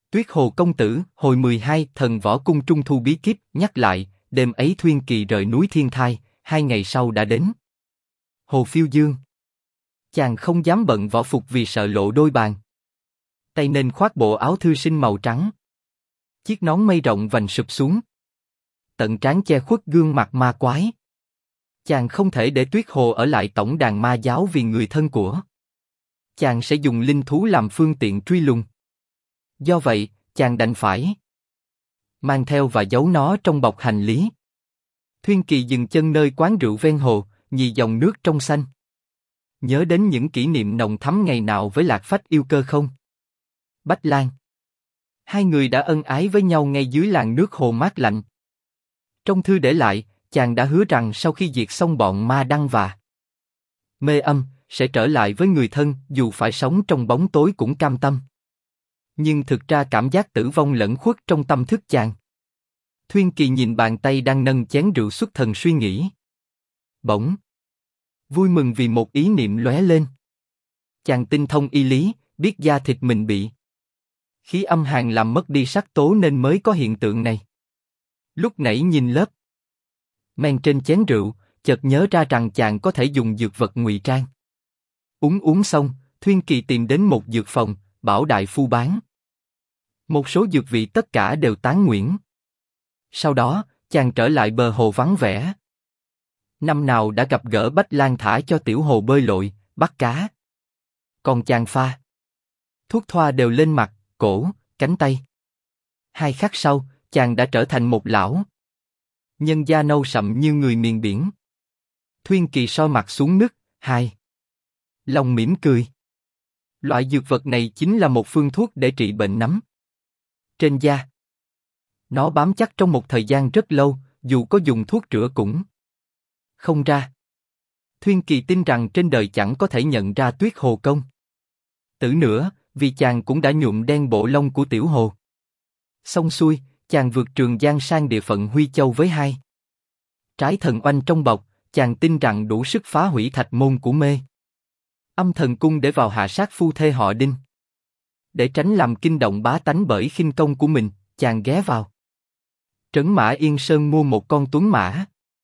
Tuyết Hồ công tử, hồi 12, thần võ cung trung thu bí kíp, nhắc lại, đêm ấy Thuyên Kỳ rời núi Thiên Thai, 2 ngày sau đã đến. Hồ Phiêu Dương. Chàng không dám bận võ phục vì sợ lộ đôi bàn. Tay nên khoác bộ áo thư sinh màu trắng. Chiếc nón mây rộng vành sụp xuống. Tận trán che khuất gương mặt ma quái. Chàng không thể để Tuyết Hồ ở lại tổng đàn ma giáo vì người thân của. Chàng sẽ dùng linh thú làm phương tiện truy lùng. Do vậy, chàng đành phải mang theo và giấu nó trong bọc hành lý. Thuyên Kỳ dừng chân nơi quán rượu ven hồ, nhì dòng nước trong xanh. Nhớ đến những kỷ niệm nồng thắm ngày nào với Lạc Phách yêu cơ không? Bách Lan. Hai người đã ân ái với nhau ngay dưới làn nước hồ mát lạnh. Trong thư để lại, chàng đã hứa rằng sau khi diệt xong bọn ma đăng và mê âm, sẽ trở lại với người thân, dù phải sống trong bóng tối cũng cam tâm. Nhưng thực ra cảm giác tử vong lẫn khuất trong tâm thức chàng. Thuyên Kỳ nhìn bàn tay đang nâng chén rượu xuất thần suy nghĩ. Bỗng vui mừng vì một ý niệm lóe lên. Chàng tinh thông y lý, biết da thịt mình bị khí âm hàn làm mất đi sắc tố nên mới có hiện tượng này. Lúc nãy nhìn lớp men trên chén rượu, chợt nhớ ra rằng chàng có thể dùng dược vật ngụy trang. Uống xong, Thuyên Kỳ tìm đến một dược phòng, bảo đại phu bán một số dược vị, tất cả đều tán nguyễn. Sau đó, chàng trở lại bờ hồ vắng vẻ. Năm nào đã gặp gỡ Bách Lan thả cho Tiểu Hồ bơi lội, bắt cá. Còn chàng pha thuốc thoa đều lên mặt, cổ, cánh tay. 2 khắc sau, chàng đã trở thành một lão nhân da nâu sậm như người miền biển. Thuyên Kỳ soi mặt xuống nước, lòng mỉm cười. Loại dược vật này chính là một phương thuốc để trị bệnh nấm trên da. Nó bám chắc trong một thời gian rất lâu, dù có dùng thuốc rửa cũng không ra. Thuyên Kỳ tin rằng trên đời chẳng có thể nhận ra Tuyết Hồ công tử nữa, vì chàng cũng đã nhuộm đen bộ lông của Tiểu Hồ. Xong xuôi, chàng vượt Trường Giang sang địa phận Huy Châu với 2 trái thần oanh trong bọc. Chàng tin rằng đủ sức phá hủy thạch môn của Mê Âm Thần Cung để vào hạ sát phu thê họ Đinh. Để tránh làm kinh động bá tánh bởi khinh công của mình, chàng ghé vào trấn Mã Yên Sơn mua một con tuấn mã.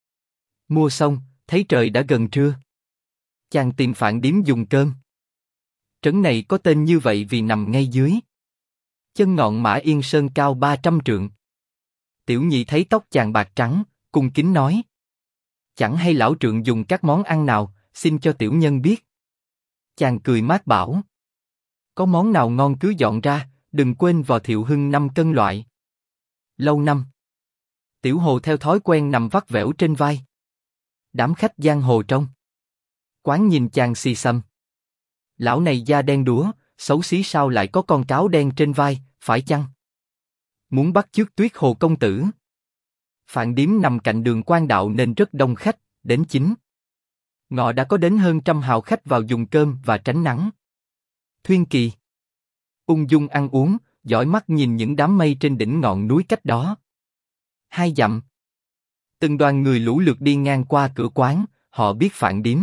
Mua xong, thấy trời đã gần trưa. Chàng tìm phạn điếm dùng cơm. Trấn này có tên như vậy vì nằm ngay dưới chân ngọn Mã Yên Sơn cao 300 trượng. Tiểu nhị thấy tóc chàng bạc trắng, cung kính nói: chẳng hay lão trượng dùng các món ăn nào, xin cho tiểu nhân biết. Chàng cười mát bảo: có món nào ngon cứ dọn ra, đừng quên vò Thiệu Hưng 5 cân loại. Lâu năm, Tiểu Hồ theo thói quen nằm vắt vẻo trên vai. Đám khách giang hồ trong quán nhìn chàng xì xầm: lão này da đen đúa, xấu xí sao lại có con cáo đen trên vai, phải chăng muốn bắt chước Tuyết Hồ công tử? Phạn điếm nằm cạnh đường Quan Đạo nên rất đông khách, đến 9 ngọ đã có đến hơn 100 hào khách vào dùng cơm và tránh nắng. Thuyên Kỳ ung dung ăn uống, dõi mắt nhìn những đám mây trên đỉnh ngọn núi cách đó 2 dặm. Từng đoàn người lũ lượt đi ngang qua cửa quán, họ biết phạn điếm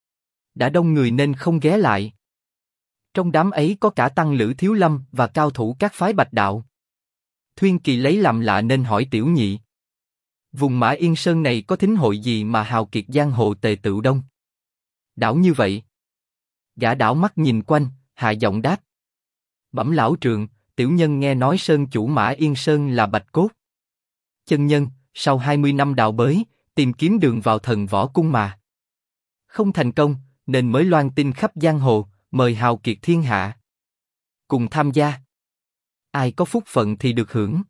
đã đông người nên không ghé lại. Trong đám ấy có cả tăng lữ Thiếu Lâm và cao thủ các phái Bạch Đạo. Thuyên Kỳ lấy làm lạ nên hỏi tiểu nhị: vùng Mã Yên Sơn này có thính hội gì mà hào kiệt giang hồ tề tựu đông đảo như vậy? Gã đảo mắt nhìn quanh, hạ giọng đáp: bẩm lão trượng, tiểu nhân nghe nói sơn chủ Mã Yên Sơn là Bạch Cốt chân nhân, sau 20 năm đào bới, tìm kiếm đường vào thần võ cung mà không thành công, nên mới loan tin khắp giang hồ, mời hào kiệt thiên hạ cùng tham gia. Ai có phúc phận thì được hưởng.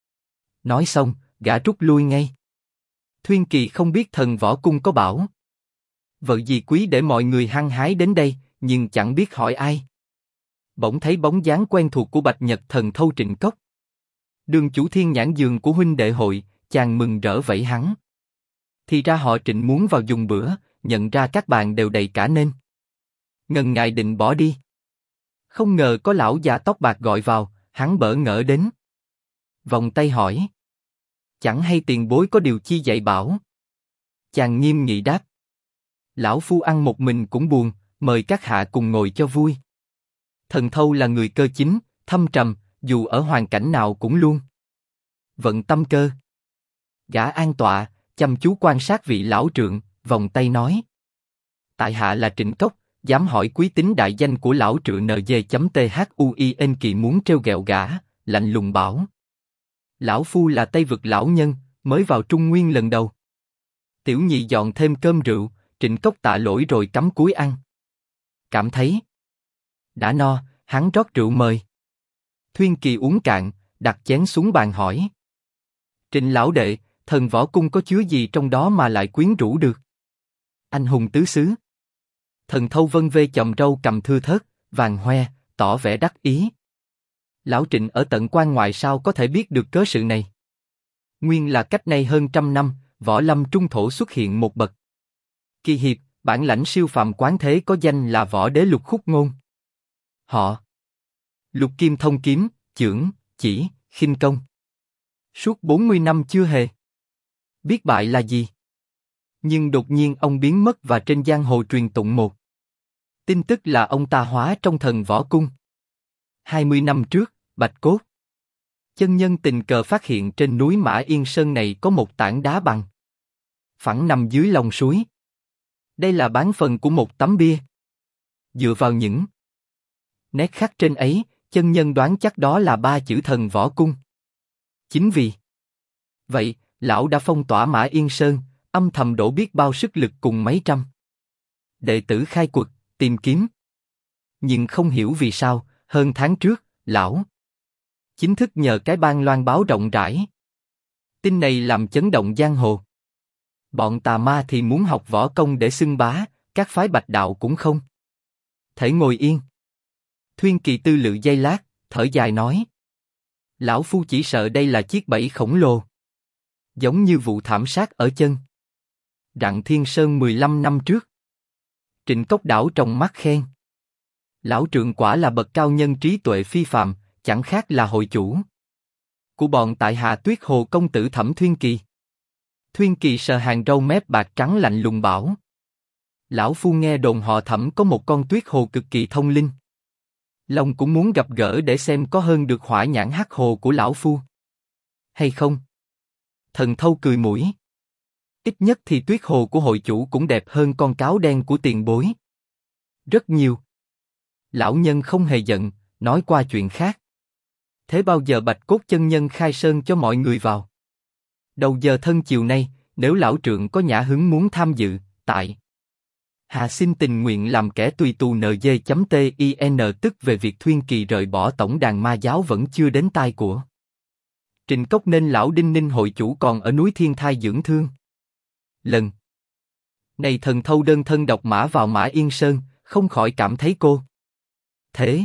Nói xong, gã rút lui ngay. Thuyên Kỳ không biết thần võ cung có bảo vợ gì quý để mọi người hăng hái đến đây, nhưng chẳng biết hỏi ai. Bỗng thấy bóng dáng quen thuộc của Bạch Nhật Thần Thâu Trịnh Cốc, đường chủ Thiên Nhãn Giường của huynh đệ hội. Chàng mừng rỡ vẫy hắn. Thì ra họ Trịnh muốn vào dùng bữa, nhận ra các bàn đều đầy cả nên ngần ngại định bỏ đi. Không ngờ có lão già tóc bạc gọi vào, hắn bỡ ngỡ đến vòng tay hỏi: chẳng hay tiền bối có điều chi dạy bảo? Chàng nghiêm nghị đáp: lão phu ăn một mình cũng buồn, mời các hạ cùng ngồi cho vui. Thần Thâu là người cơ chính, thâm trầm, dù ở hoàn cảnh nào cũng luôn vận tâm cơ. Gã an tọa, chăm chú quan sát vị lão trượng, vòng tay nói: tại hạ là Trịnh Cốc, dám hỏi quý tính đại danh của lão trượng NG.THUIN. Kỳ muốn trêu ghẹo gã, lạnh lùng bảo: lão phu là Tây Vực lão nhân, mới vào Trung Nguyên lần đầu. Tiểu nhị dọn thêm cơm rượu, Trịnh Cốc tạ lỗi rồi cắm cúi ăn. Cảm thấy đã no, hắn rót rượu mời. Thuyên Kỳ uống cạn, đặt chén xuống bàn hỏi: Trịnh lão đệ, thần võ cung có chứa gì trong đó mà lại quyến rũ được? Anh hùng tứ xứ. Thần Thâu vân vê chòm râu cầm thưa thớt, vàng hoe, tỏ vẻ đắc ý. Lão Trịnh ở tận quan ngoại sao có thể biết được cớ sự này? Nguyên là cách nay hơn 100 năm, võ lâm trung thổ xuất hiện một bậc kỳ hiệp, bản lãnh siêu phàm quán thế, có danh là võ đế Lục Khúc Ngôn. Họ Lục Kim thông kiếm, chưởng, chỉ, khinh công. Suốt 40 năm chưa hề biết bại là gì. Nhưng đột nhiên ông biến mất và trên giang hồ truyền tụng một tin tức là ông ta hóa trong thần võ cung. 20 năm trước, Bạch Cốt chân nhân tình cờ phát hiện trên núi Mã Yên Sơn này có một tảng đá bằng phẳng nằm dưới lòng suối. Đây là bán phần của một tấm bia. Dựa vào những nét khắc trên ấy, chân nhân đoán chắc đó là 3 chữ thần võ cung. Chính vì vậy, lão đã phong tỏa Mã Yên Sơn, âm thầm đổ biết bao sức lực cùng mấy trăm đệ tử khai quật, tìm kiếm. Nhưng không hiểu vì sao, hơn tháng trước, lão chính thức nhờ cái ban loan báo rộng rãi. Tin này làm chấn động giang hồ. Bọn tà ma thì muốn học võ công để xưng bá, các phái bạch đạo cũng không thể ngồi yên. Thuyên Kỳ tư lự giây lát, thở dài nói: lão phu chỉ sợ đây là chiếc bẫy khổng lồ, giống như vụ thảm sát ở chân Rặng Thiên Sơn 15 năm trước. Trịnh Cốc đảo trong mắt khen: lão trượng quả là bậc cao nhân, trí tuệ phi phàm, chẳng khác là hội chủ của bọn tại hạ Tuyết Hồ công tử Thẩm Thuyên Kỳ. Thuyên Kỳ sờ hàng râu mép bạc trắng lạnh lùng bảo: lão phu nghe đồn họ Thẩm có một con Tuyết Hồ cực kỳ thông linh. Long cũng muốn gặp gỡ để xem có hơn được hỏa nhãn hắc hồ của lão phu hay không. Thần Thâu cười mũi: ít nhất thì Tuyết Hồ của hội chủ cũng đẹp hơn con cáo đen của tiền bối rất nhiều. Lão nhân không hề giận, nói qua chuyện khác: thế bao giờ Bạch Cốt chân nhân khai sơn cho mọi người vào? Đầu giờ thân chiều nay, nếu lão trượng có nhã hứng muốn tham dự, tại hạ xin tình nguyện làm kẻ tùy tù NG.TIN. Tức về việc Thuyên Kỳ rời bỏ tổng đàn ma giáo vẫn chưa đến tai của Trịnh Cốc, nên lão Đinh Ninh hội chủ còn ở núi Thiên Thai dưỡng thương. Lần này Thần Thâu đơn thân độc mã vào Mã Yên Sơn, không khỏi cảm thấy cô thế.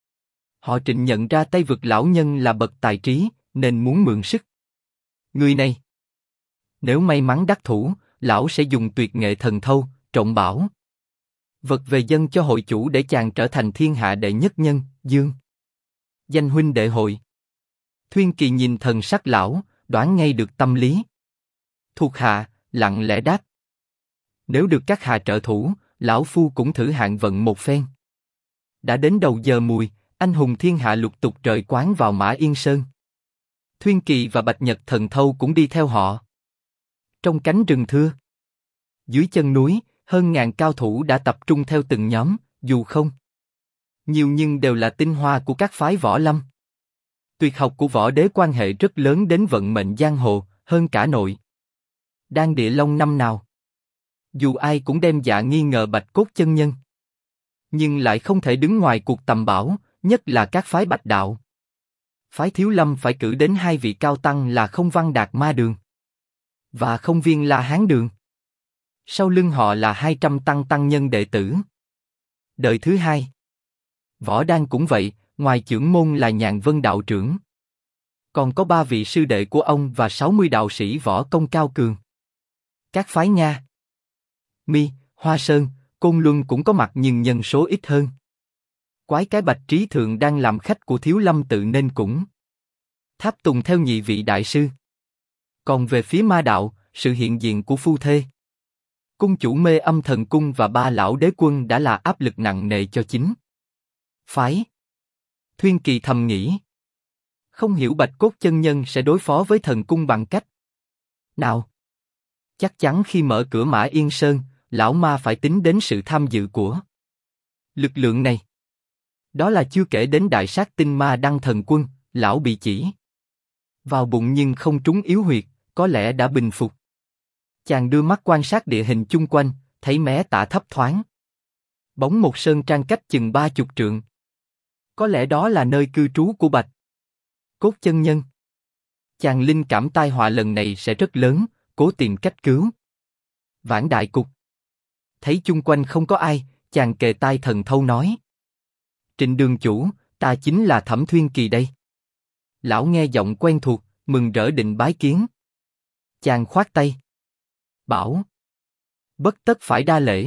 Họ Trịnh nhận ra Tây Vực lão nhân là bậc tài trí, nên muốn mượn sức người này. Nếu may mắn đắc thủ, lão sẽ dùng tuyệt nghệ Thần Thâu, trộn bảo vật về dân cho hội chủ để chàng trở thành thiên hạ đệ nhất nhân, dương danh huynh đệ hội. Thuyên Kỳ nhìn thần sắc lão, đoán ngay được tâm lý. Thuộc hạ lặng lẽ đáp: nếu được các hạ trợ thủ, lão phu cũng thử hạn vận một phen. Đã đến đầu giờ mùi, anh hùng thiên hạ lục tục rời quán vào Mã Yên Sơn. Thuyên Kỳ và Bạch Nhật Thần Thâu cũng đi theo họ. Trong cánh rừng thưa, dưới chân núi, hơn ngàn cao thủ đã tập trung theo từng nhóm, dù không nhiều nhưng đều là tinh hoa của các phái võ lâm. Tuyệt học của võ đế quan hệ rất lớn đến vận mệnh giang hồ, hơn cả nội đan địa long năm nào. Dù ai cũng đem dạ nghi ngờ Bạch Cốt chân nhân, nhưng lại không thể đứng ngoài cuộc tầm bảo, nhất là các phái bạch đạo. Phái Thiếu Lâm phải cử đến 2 vị cao tăng là Không Văn Đạt Ma Đường và Không Viên La Hán Đường. Sau lưng họ là 200 tăng nhân đệ tử. Đời thứ hai, Võ Đan cũng vậy, ngoài trưởng môn là Nhàn Vân đạo trưởng, còn có 3 vị sư đệ của ông và 60 đạo sĩ võ công cao cường. Các phái Nha, Mi, Hoa Sơn, Côn Luân cũng có mặt nhưng nhân số ít hơn. Quái cái Bạch Trí Thượng đang làm khách của Thiếu Lâm tự nên cũng tháp tùng theo nhị vị đại sư. Còn về phía ma đạo, sự hiện diện của phu thê cung chủ Mê Âm Thần Cung và 3 lão đế quân đã là áp lực nặng nề cho chính phái. Thuyên Kỳ thầm nghĩ, Không hiểu Bạch Cốt Chân Nhân sẽ đối phó với thần cung bằng cách nào? Chắc chắn khi mở cửa Mã Yên Sơn, lão ma phải tính đến sự tham dự của lực lượng này. Đó là chưa kể đến đại sát tinh ma đăng thần quân, lão bị chỉ vào bụng nhưng không trúng yếu huyệt, có lẽ đã bình phục. Chàng đưa mắt quan sát địa hình chung quanh, thấy mé tả thấp thoáng bóng một sơn trang cách chừng 30 trượng. Có lẽ đó là nơi cư trú của Bạch Cốt Chân Nhân. Chàng linh cảm tai họa lần này sẽ rất lớn, cố tìm cách cứu vãn đại cục. Thấy chung quanh không có ai, chàng kề tai thần thâu nói: Trịnh đường chủ, ta chính là Thẩm Thuyên Kỳ đây. Lão nghe giọng quen thuộc, mừng rỡ định bái kiến. Chàng khoát tay, bảo: Bất tất phải đa lễ.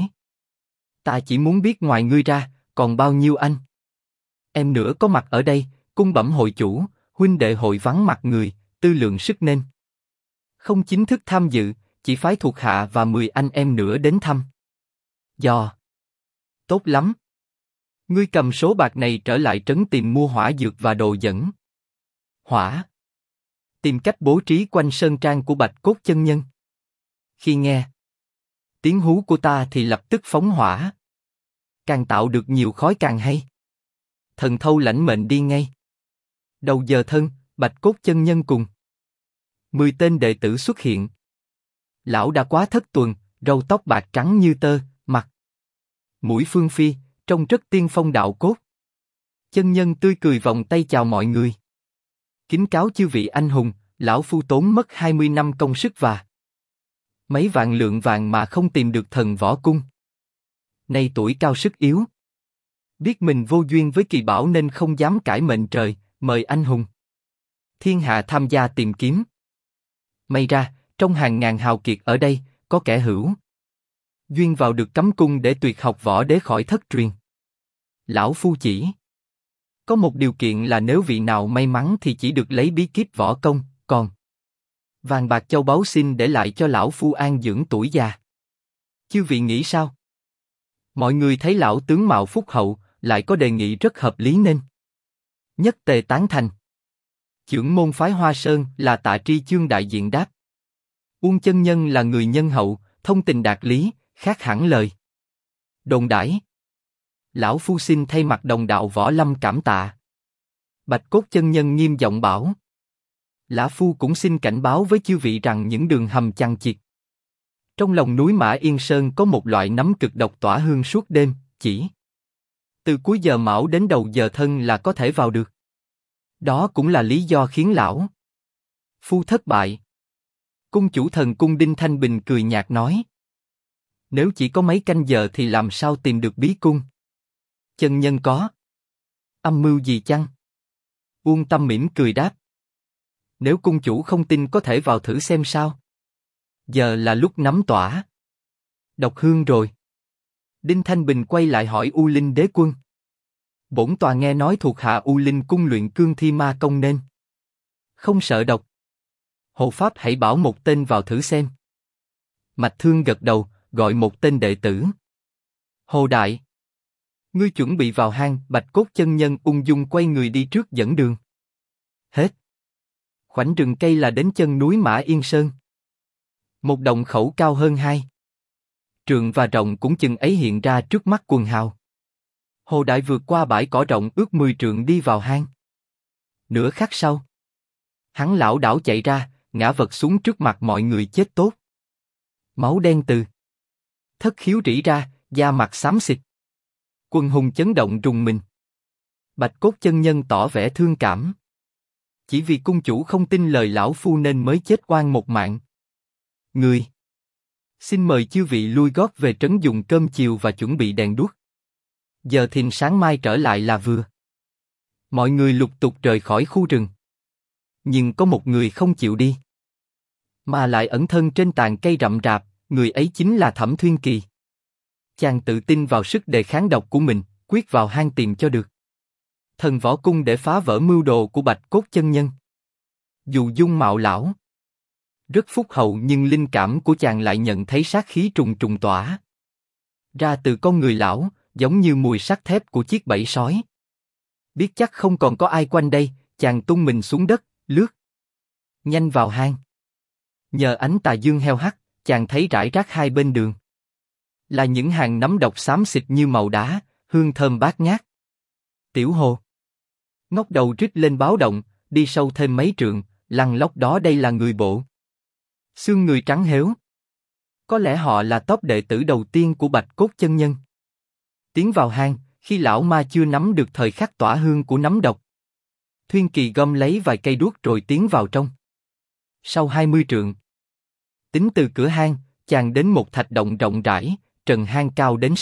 Ta chỉ muốn biết ngoài ngươi ra, còn bao nhiêu anh em nữa có mặt ở đây. Cung bẩm hội chủ, huynh đệ hội vắng mặt người, tư lượng sức nên không chính thức tham dự, chỉ phái thuộc hạ và 10 anh em nữa đến thăm dò. Tốt lắm. Ngươi cầm số bạc này trở lại trấn tìm mua hỏa dược và đồ dẫn hỏa. Tìm cách bố trí quanh sơn trang của Bạch Cốt Chân Nhân. Khi nghe tiếng hú của ta thì lập tức phóng hỏa. Càng tạo được nhiều khói càng hay. Thần thâu lãnh mệnh đi ngay. Đầu giờ thân, Bạch Cốt Chân Nhân cùng 10 tên đệ tử xuất hiện. Lão đã quá thất tuần, râu tóc bạc trắng như tơ, mặt mũi phương phi, trông rất tiên phong đạo cốt. Chân Nhân tươi cười vòng tay chào mọi người. Kính cáo chư vị anh hùng, lão phu tốn mất 20 năm công sức và mấy vạn lượng vàng mà không tìm được thần võ cung. Nay tuổi cao sức yếu, biết mình vô duyên với kỳ bảo nên không dám cãi mệnh trời, mời anh hùng thiên hạ tham gia tìm kiếm. May ra, trong hàng ngàn hào kiệt ở đây, có kẻ hữu duyên vào được cấm cung để tuyệt học võ đế khỏi thất truyền. Lão phu chỉ có một điều kiện là nếu vị nào may mắn thì chỉ được lấy bí kíp võ công, còn vàng bạc châu báu xin để lại cho lão phu an dưỡng tuổi già. Chư vị nghĩ sao? Mọi người thấy lão tướng mạo phúc hậu, lại có đề nghị rất hợp lý nên nhất tề tán thành. Chưởng môn phái Hoa Sơn là Tạ Tri Chương đại diện đáp: Uông chân nhân là người nhân hậu, thông tình đạt lý, khác hẳn lời đồn đãi. Lão phu xin thay mặt đồng đạo Võ Lâm cảm tạ. Bạch Cốt chân nhân nghiêm giọng bảo: Lã phu cũng xin cảnh báo với chư vị rằng những đường hầm chằng chịt trong lòng núi Mã Yên Sơn có một loại nấm cực độc tỏa hương suốt đêm, chỉ từ cuối giờ mão đến đầu giờ thân là có thể vào được. Đó cũng là lý do khiến lão phu thất bại. Cung chủ thần cung Đinh Thanh Bình cười nhạt nói: Nếu chỉ có mấy canh giờ thì làm sao tìm được bí cung? Chân nhân có âm mưu gì chăng? Uông Tâm mỉm cười đáp: Nếu cung chủ không tin có thể vào thử xem sao. Giờ là lúc nắm tỏa độc hương rồi. Đinh Thanh Bình quay lại hỏi U Linh Đế Quân: Bổn tòa nghe nói thuộc hạ U Linh cung luyện cương thi ma công nên không sợ độc. Hộ pháp hãy bảo một tên vào thử xem. Mạch Thương gật đầu, gọi một tên đệ tử. Hồ đại, ngươi chuẩn bị vào hang. Bạch Cốt chân nhân ung dung quay người đi trước dẫn đường. Hết. Khoảnh rừng cây là đến chân núi Mã Yên Sơn. Một động khẩu cao hơn 2 trượng và rộng cũng chừng ấy hiện ra trước mắt quần hào. Hồ đại vượt qua bãi cỏ rộng ước 10 trượng đi vào hang. Nửa khắc sau, hắn lảo đảo chạy ra, ngã vật xuống trước mặt mọi người chết tốt. Máu đen từ thất khiếu rỉ ra, da mặt xám xịt. Quần hùng chấn động rùng mình. Bạch Cốt chân nhân tỏ vẻ thương cảm. Chỉ vì cung chủ không tin lời lão phu nên mới chết oan một mạng. Người, xin mời chư vị lui gót về trấn dùng cơm chiều và chuẩn bị đèn đuốc. Giờ thìn sáng mai trở lại là vừa. Mọi người lục tục rời khỏi khu rừng. Nhưng có một người không chịu đi, mà lại ẩn thân trên tàn cây rậm rạp. Người ấy chính là Thẩm Thuyên Kỳ. Chàng tự tin vào sức đề kháng độc của mình, quyết vào hang tìm cho được thần võ cung để phá vỡ mưu đồ của Bạch Cốt chân nhân. Dù dung mạo lão rất phúc hậu nhưng linh cảm của chàng lại nhận thấy sát khí trùng trùng tỏa ra từ con người lão, giống như mùi sắt thép của chiếc bẫy sói. Biết chắc không còn có ai quanh đây, chàng tung mình xuống đất, lướt nhanh vào hang. Nhờ ánh tà dương heo hắt, chàng thấy rải rác hai bên đường là những hàng nấm độc xám xịt như màu đá, hương thơm bát ngát. Tiểu Hồ ngóc đầu rít lên báo động, đi sâu thêm mấy trượng, lăn lóc đó đây là người bộ. Xương người trắng héo. Có lẽ họ là tốp đệ tử đầu tiên của Bạch Cốt chân nhân. Tiến vào hang, khi lão ma chưa nắm được thời khắc tỏa hương của nấm độc. Thuyên Kỳ gom lấy vài cây đuốc rồi tiến vào trong. Sau 20 trượng, tính từ cửa hang, chàng đến một thạch động rộng rãi, trần hang cao đến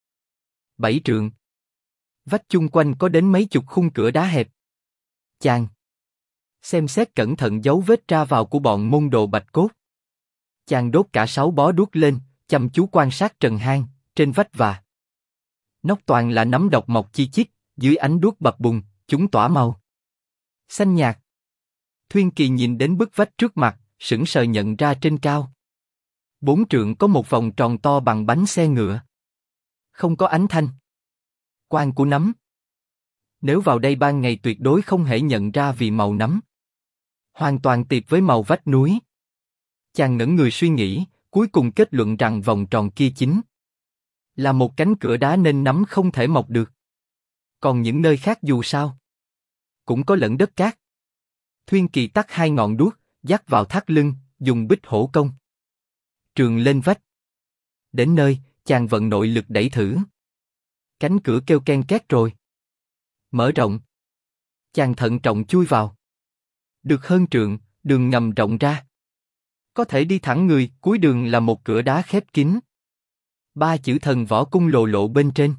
6-7 trượng. Vách chung quanh có đến mấy chục khung cửa đá hẹp. Chàng xem xét cẩn thận dấu vết ra vào của bọn môn đồ Bạch Cốt. Chàng đốt cả 6 bó đuốc lên, chăm chú quan sát trần hang, trên vách và nóc toàn là nấm độc mọc chi chít, dưới ánh đuốc bập bùng, chúng tỏa màu xanh nhạt. Thuyên Kỳ nhìn đến bức vách trước mặt, sững sờ nhận ra trên cao 4 trượng có một vòng tròn to bằng bánh xe ngựa. Không có ánh thanh quang của nấm. Nếu vào đây ban ngày tuyệt đối không thể nhận ra vì màu nấm hoàn toàn tiệp với màu vách núi. Chàng ngẩn người suy nghĩ, cuối cùng kết luận rằng vòng tròn kia chính là một cánh cửa đá nên nấm không thể mọc được. Còn những nơi khác dù sao cũng có lẫn đất cát. Thuyên Kỳ tắt 2 ngọn đuốc, dắt vào thắt lưng, dùng bích hổ công trường lên vách. Đến nơi, chàng vận nội lực đẩy thử. Cánh cửa kêu ken két rồi mở rộng. Chàng thận trọng chui vào. Được hơn trượng, đường ngầm rộng ra. Có thể đi thẳng người, cuối đường là một cửa đá khép kín. 3 chữ Thần Võ Cung lộ lộ bên trên.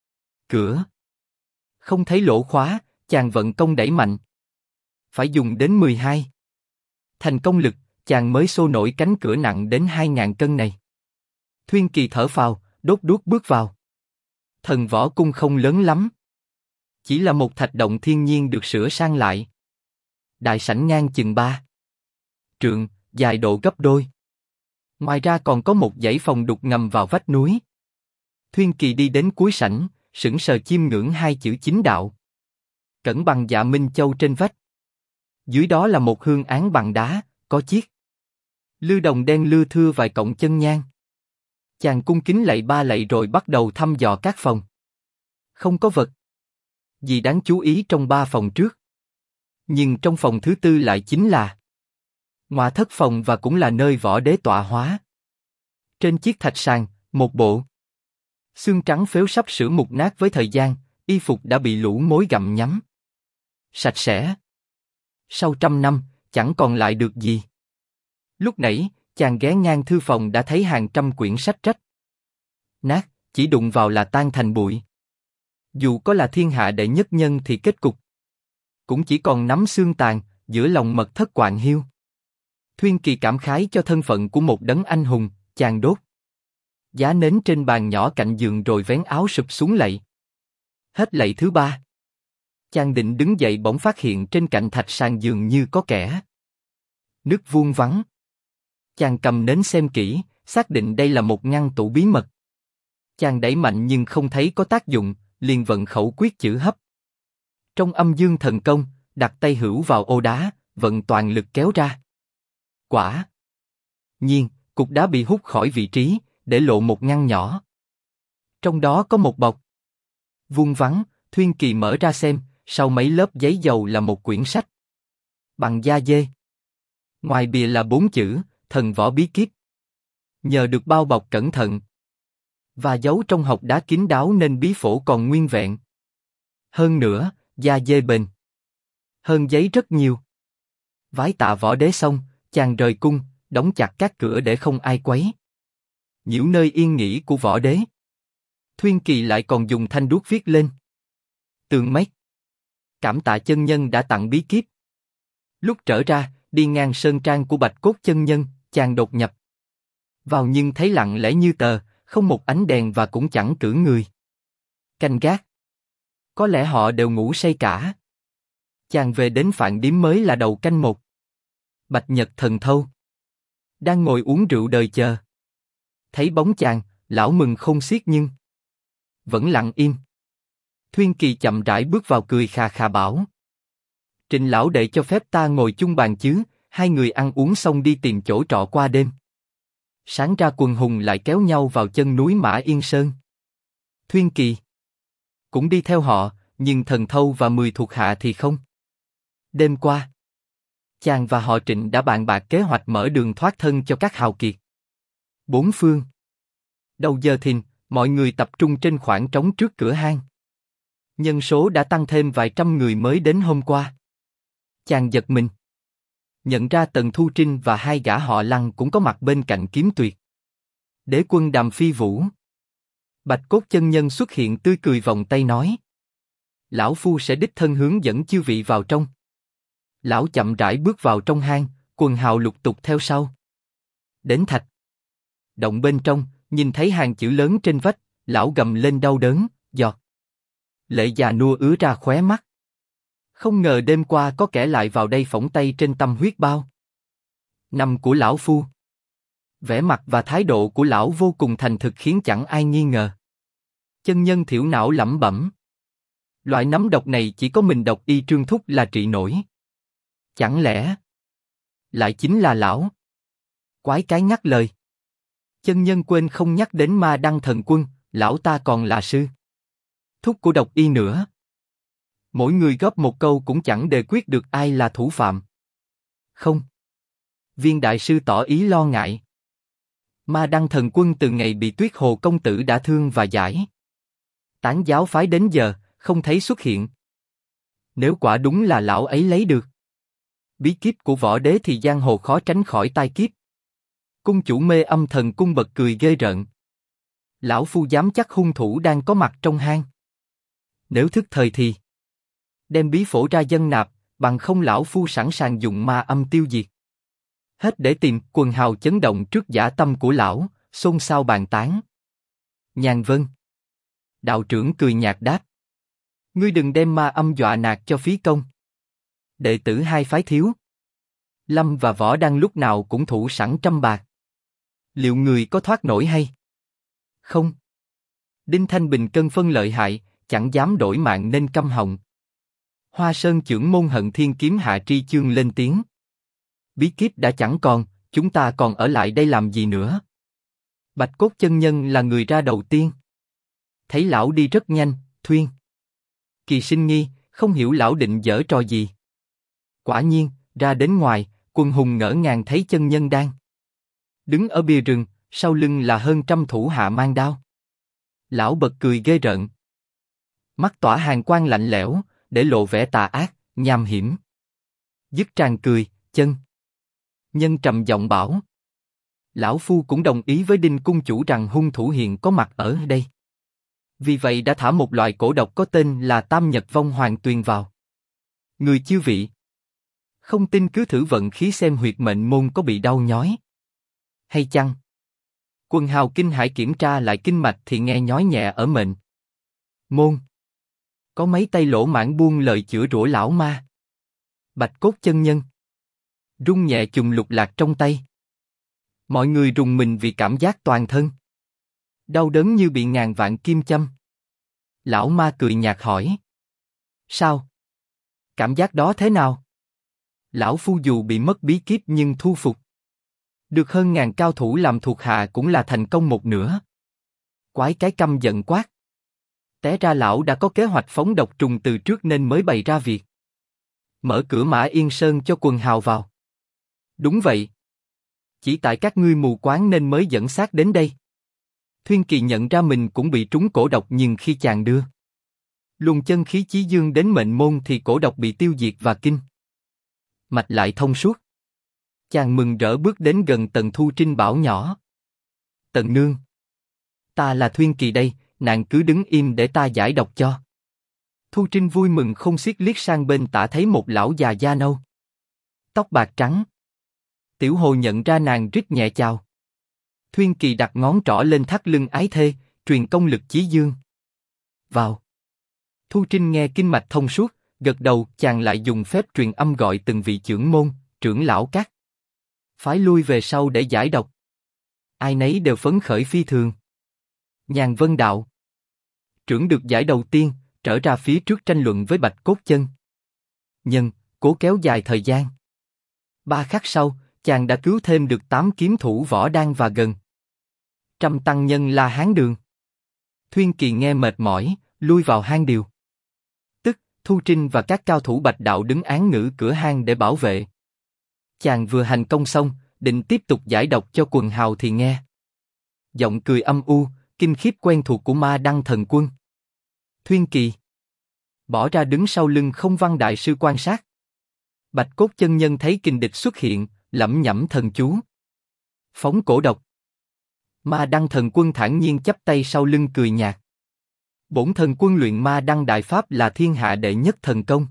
Cửa không thấy lỗ khóa, chàng vận công đẩy mạnh. Phải dùng đến 12 thành công lực, chàng mới xô nổi cánh cửa nặng đến 2.000 cân này. Thuyên Kỳ thở phào, đốt đuốc bước vào. Thần Võ Cung không lớn lắm. Chỉ là một thạch động thiên nhiên được sửa sang lại. Đại sảnh ngang chừng 3 trượng, dài độ gấp đôi. Ngoài ra còn có một dãy phòng đục ngầm vào vách núi. Thuyên Kỳ đi đến cuối sảnh, sững sờ chiêm ngưỡng 2 chữ Chính Đạo cẩn bằng Dạ Minh Châu trên vách. Dưới đó là một hương án bằng đá, có chiếc lư đồng đen lưa thưa vài cọng chân nhang. Chàng cung kính lạy 3 lạy rồi bắt đầu thăm dò các phòng. Không có vật gì đáng chú ý trong 3 phòng trước. Nhưng trong phòng thứ 4 lại chính là Ngoại thất phòng và cũng là nơi võ đế tọa hóa. Trên chiếc thạch sàn, một bộ xương trắng phếu sắp sửa mục nát với thời gian, y phục đã bị lũ mối gặm nhấm sạch sẽ. Sau 100 năm, chẳng còn lại được gì. Lúc nãy, chàng ghé ngang thư phòng đã thấy hàng trăm quyển sách rách nát, chỉ đụng vào là tan thành bụi. Dù có là thiên hạ đệ nhất nhân thì kết cục cũng chỉ còn nắm xương tàn, giữa lòng mật thất quạng hiu. Thuyên Kỳ cảm khái cho thân phận của một đấng anh hùng, chàng đốt giá nến trên bàn nhỏ cạnh giường rồi vén áo sụp xuống lạy. Hết lạy thứ 3. Chàng định đứng dậy bỗng phát hiện trên cạnh thạch sàn giường như có kẻ nứt vuông vắn. Chàng cầm nến xem kỹ, xác định đây là một ngăn tủ bí mật. Chàng đẩy mạnh nhưng không thấy có tác dụng, liền vận khẩu quyết chữ hấp. Trong Âm Dương Thần Công, đặt tay hữu vào ô đá, vận toàn lực kéo ra. Quả nhiên, cục đá bị hút khỏi vị trí, để lộ một ngăn nhỏ. Trong đó có một bọc vuông vắn. Thuyên Kỳ mở ra xem, sau mấy lớp giấy dầu là một quyển sách bằng da dê. Ngoài bìa là 4 chữ Thần Võ Bí Kíp. Nhờ được bao bọc cẩn thận và giấu trong hộc đá kín đáo nên bí phổ còn nguyên vẹn. Hơn nữa, da dê bền hơn giấy rất nhiều. Vái tạ võ đế xong, chàng rời cung, đóng chặt các cửa để không ai quấy nhiễu nơi yên nghỉ của võ đế. Thuyên Kỳ lại còn dùng thanh đuốc viết lên tường mấy: cảm tạ chân nhân đã tặng bí kíp. Lúc trở ra, đi ngang sơn trang của Bạch Cốt chân nhân, chàng đột nhập vào nhưng thấy lặng lẽ như tờ, không một ánh đèn và cũng chẳng cử người canh gác. Có lẽ họ đều ngủ say cả. Chàng về đến Phạn Điếm mới là đầu canh 1. Bạch Nhật Thần Thâu đang ngồi uống rượu đời chờ. Thấy bóng chàng, lão mừng khôn xiết nhưng vẫn lặng im. Thuyên Kỳ chậm rãi bước vào cười khà khà bảo: Trịnh lão đệ cho phép ta ngồi chung bàn chứ, hai người ăn uống xong đi tìm chỗ trọ qua đêm. Sáng ra quần hùng lại kéo nhau vào chân núi Mã Yên Sơn. Thuyên Kỳ cũng đi theo họ, nhưng Thần Thâu và 10 thuộc hạ thì không. Đêm qua, chàng và họ Trịnh đã bàn bạc kế hoạch mở đường thoát thân cho các hào kiệt. Bốn phương. Đầu giờ thìn, mọi người tập trung trên khoảng trống trước cửa hang. Nhân số đã tăng thêm vài trăm người mới đến hôm qua. Chàng giật mình, nhận ra Tần Thu Trinh và hai gã họ Lăng cũng có mặt bên cạnh Kiếm Tuyệt. Đế quân Đàm Phi Vũ. Bạch Cốt chân nhân xuất hiện tươi cười vòng tay nói: lão phu sẽ đích thân hướng dẫn chư vị vào trong. Lão chậm rãi bước vào trong hang, quần hào lục tục theo sau. Đến thạch động bên trong, nhìn thấy hàng chữ lớn trên vách, lão gầm lên đau đớn, giọt lệ già nua ứa ra khóe mắt. Không ngờ đêm qua có kẻ lại vào đây phỏng tay trên tâm huyết bao năm của lão phu. Vẻ mặt và thái độ của lão vô cùng thành thực khiến chẳng ai nghi ngờ. Chân nhân thiểu não lẩm bẩm: loại nấm độc này chỉ có mình độc y Trương Thúc là trị nổi. Chẳng lẽ lại chính là lão? Quái cái ngắt lời. Chân nhân quên không nhắc đến Ma Đăng Thần Quân, lão ta còn là sư thúc của độc y nữa. Mỗi người góp một câu cũng chẳng đề quyết được ai là thủ phạm. Không. Viên đại sư tỏ ý lo ngại. Ma Đăng Thần Quân từ ngày bị Tuyết Hồ công tử đã thương và giải tán giáo phái đến giờ, không thấy xuất hiện. Nếu quả đúng là lão ấy lấy được bí kíp của võ đế thì giang hồ khó tránh khỏi tai kiếp. Cung chủ Mê Âm Thần Cung bật cười ghê rợn. Lão phu dám chắc hung thủ đang có mặt trong hang. Nếu thức thời thì đem bí phổ ra dân nạp, bằng không lão phu sẵn sàng dùng ma âm tiêu diệt. Hết để tìm. Quần hào chấn động trước dã tâm của lão, xôn xao bàn tán. Nhàn Vân, đạo trưởng cười nhạt đáp: ngươi đừng đem ma âm dọa nạt cho phí công. Đệ tử hai phái thiếu Lâm và Võ Đăng lúc nào cũng thủ sẵn 100 bạc. Liệu người có thoát nổi hay không? Đinh Thanh Bình cân phân lợi hại, chẳng dám đổi mạng nên câm họng. Hoa Sơn trưởng môn Hận Thiên Kiếm Hạ Tri Chương lên tiếng: bí kíp đã chẳng còn, chúng ta còn ở lại đây làm gì nữa? Bạch Cốt chân nhân là người ra đầu tiên. Thấy lão đi rất nhanh, Thuyên Kỳ sinh nghi, không hiểu lão định giở trò gì. Quả nhiên, ra đến ngoài, quần hùng ngỡ ngàng thấy chân nhân đang đứng ở bìa rừng, sau lưng là hơn 100 thủ hạ mang đao. Lão bật cười ghê rợn, mắt tỏa hàn quang lạnh lẽo, để lộ vẻ tà ác, nham hiểm. Dứt tràng cười, chân nhân trầm giọng bảo: lão phu cũng đồng ý với Đinh cung chủ rằng hung thủ hiện có mặt ở đây. Vì vậy đã thả một loại cổ độc có tên là Tam Nhật Vong Hoàng Tuyền vào. Người chư vị không tin cứ thử vận khí xem huyệt mệnh môn có bị đau nhói hay chăng? Quần hào kinh hãi kiểm tra lại kinh mạch thì nghe nhói nhẹ ở mệnh môn. Có mấy tay lỗ mãng buông lời chữa rủa lão ma. Bạch Cốt chân nhân rung nhẹ chùm lục lạc trong tay. Mọi người rùng mình vì cảm giác toàn thân đau đớn như bị ngàn vạn kim châm. Lão ma cười nhạt hỏi: sao? Cảm giác đó thế nào? Lão phu dù bị mất bí kíp nhưng thu phục được hơn ngàn cao thủ làm thuộc hạ cũng là thành công một nửa. Quái cái căm giận quát: té ra lão đã có kế hoạch phóng độc trùng từ trước nên mới bày ra việc mở cửa Mã Yên Sơn cho quần hào vào. Đúng vậy. Chỉ tại các ngươi mù quáng nên mới dẫn xác đến đây. Thuyên Kỳ nhận ra mình cũng bị trúng cổ độc, nhưng khi chàng đưa luồng chân khí chí dương đến mệnh môn thì cổ độc bị tiêu diệt và kinh mạch lại thông suốt. Chàng mừng rỡ bước đến gần Tần Thu Trinh bảo nhỏ: Tần nương, ta là Thuyên Kỳ đây, nàng cứ đứng im để ta giải độc cho. Thu Trinh vui mừng không xiết liếc sang bên tả thấy một lão già da nâu, tóc bạc trắng. Tiểu Hồ nhận ra nàng rít nhẹ chào. Thuyên Kỳ đặt ngón trỏ lên thắt lưng ái thê, truyền công lực chí dương vào. Thu Trinh nghe kinh mạch thông suốt, gật đầu. Chàng lại dùng phép truyền âm gọi từng vị trưởng môn, trưởng lão các phái lui về sau để giải độc. Ai nấy đều phấn khởi phi thường. Nhàn Vân đạo trưởng được giải đầu tiên, trở ra phía trước tranh luận với Bạch Cốt chân nhân, cố kéo dài thời gian. 3 khắc sau, chàng đã cứu thêm được 8 kiếm thủ võ đan và gần trăm tăng nhân La Hán Đường. Thuyên Kỳ nghe mệt mỏi, lui vào hang điều. Tức, Thu Trinh và các cao thủ Bạch Đạo đứng án ngữ cửa hang để bảo vệ. Chàng vừa hành công xong, định tiếp tục giải độc cho quần hào thì nghe giọng cười âm u, kinh khiếp quen thuộc của Ma Đăng Thần Quân. Thuyên Kỳ bỏ ra đứng sau lưng Không Văn đại sư quan sát. Bạch Cốt chân nhân thấy kình địch xuất hiện, lẩm nhẩm thần chú, phóng cổ độc. Ma Đăng Thần Quân thản nhiên chắp tay sau lưng cười nhạt. Bổn thần quân luyện Ma Đăng đại pháp là thiên hạ đệ nhất thần công.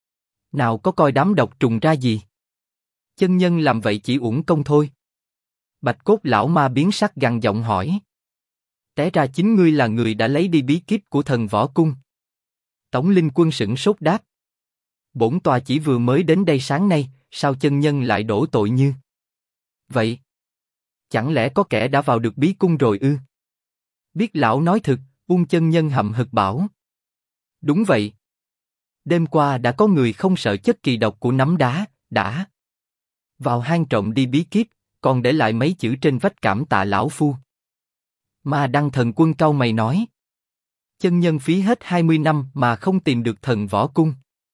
Nào có coi đám độc trùng ra gì. Chân nhân làm vậy chỉ uổng công thôi. Bạch Cốt lão ma biến sắc gằn giọng hỏi. Té ra chính ngươi là người đã lấy đi bí kíp của thần võ cung. Tống Linh Quân sửng sốt đáp. Bổn tòa chỉ vừa mới đến đây sáng nay, sao chân nhân lại đổ tội như vậy? Chẳng lẽ có kẻ đã vào được bí cung rồi ư? Biết lão nói thực, Uông chân nhân hậm hực bảo. Đúng vậy. Đêm qua đã có người không sợ chất kỳ độc của nắm đá, đã vào hang trộm đi bí kíp, còn để lại mấy chữ trên vách cảm tạ lão phu. Ma Đăng Thần Quân cau mày nói. Chân nhân phí hết 20 năm mà không tìm được thần võ cung.